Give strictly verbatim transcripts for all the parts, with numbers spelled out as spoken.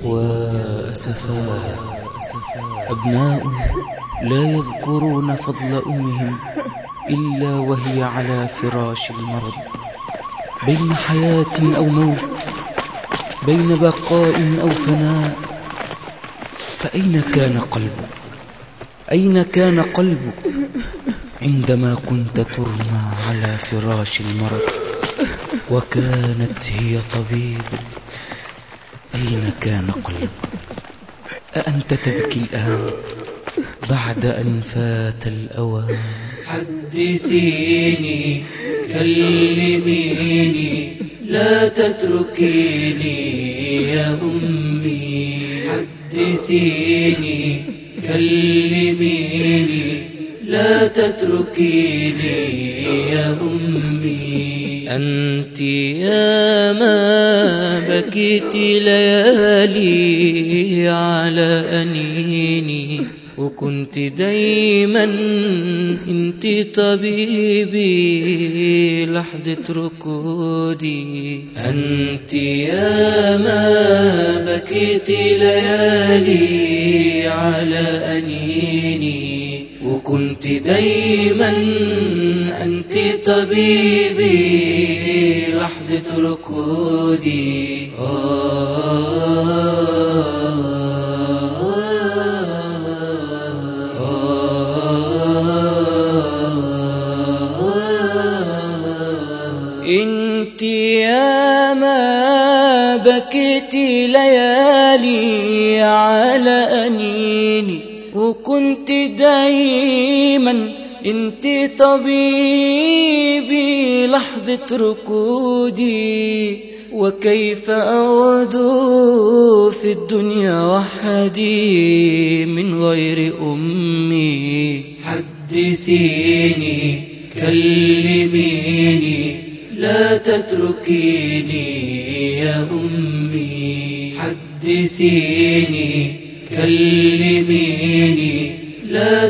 وأسفا أبناء لا يذكرون فضل أمهم إلا وهي على فراش المرض، بين حياة أو موت، بين بقاء أو فناء. فأين كان قلبك؟ أين كان قلبك عندما كنت ترمى على فراش المرض وكانت هي طبيبك؟ أين كان قلبك؟ أأنت تبكي الآن بعد أن فات الأوان؟ حدثيني، كلميني، لا تتركيني يا أمي. حدثيني، كلميني، لا تتركيني يا أمي. أنت يا ما بكيت ليالي على أنيني، وكنت دايما انت طبيبي لحظة ركودي. أنت يا ما بكيت ليالي على أنيني، وكنت دايما أنت طبيبي لحظة ركودي. انت يا ما بكيت ليالي على أنيني، وكنت دايما انت طبيبي لحظة ركودي. وكيف أعود في الدنيا وحدي من غير أمي؟ حدثيني، كلميني، لا تتركيني يا أمي. حدثيني، كلميني، لا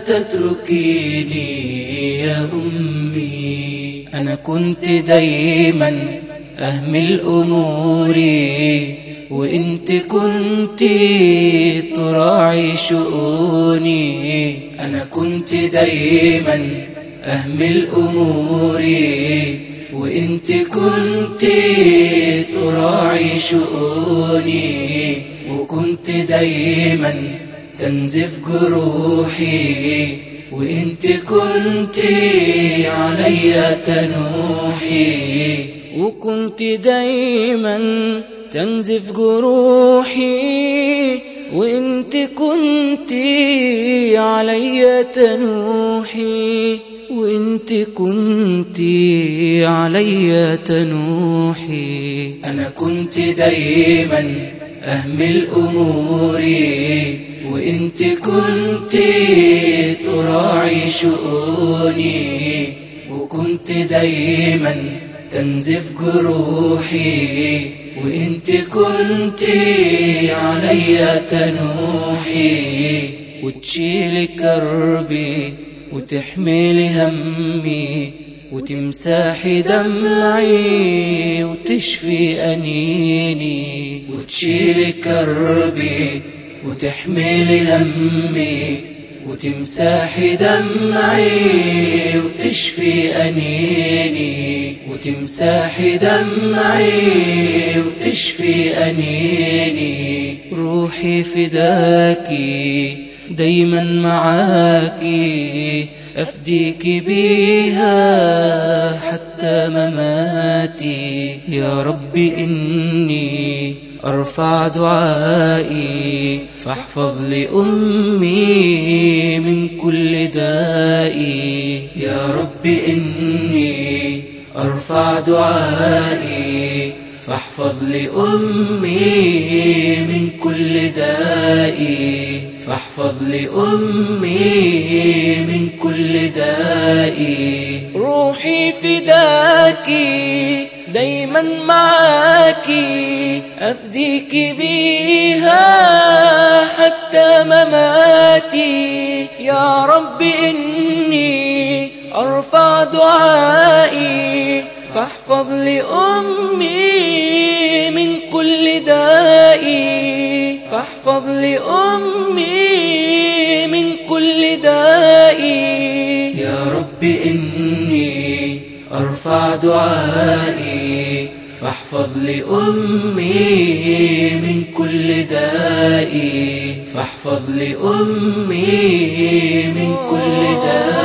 تتركيني يا أمي. أنا كنت دايما أهمل أموري، وإنت كنت تراعي شؤوني. أنا كنت دايما أهمل أموري، وإنت كنت تراعي شؤوني. وكنت دايما تنزف جروحي، وإنت كنت علي تنوحي. وكنت دايما تنزف جروحي، وإنت كنت علي تنوحي. وإنت كنت علي تنوحي. أنا كنت دايما أهمل أموري، وإنت كنت تراعي شؤوني. وكنت دايما تنزف جروحي، وإنت كنت علي تنوحي. وتشيل كربي، وتحمل همي، وتمسحي دمعي، وتشفي أنيني. وتشيل كربي، وتحمل همي، وتمسحي دمعي، وتشفي أنيني. وتمسحي دمعي، وتشفي أنيني. روحي فداكي دايما معاكي، أفديك بيها حتى مماتي. يا رب إني أرفع دعائي، فاحفظ لأمي من كل دائي. يا رب إني أرفع دعائي، فاحفظ لأمي من كل دائي. فاحفظ لأمي من كل دائي. روحي فداكي دايما معاكي، أفديك بيها حتى مماتي. يا رب إني أرفع دعائي، فاحفظ لأمي من كل دائي. فاحفظ لأمي من كل داء. يا رب إني أرفع دعائي فاحفظ لأمي من كل داء، فاحفظ لأمي من كل داء.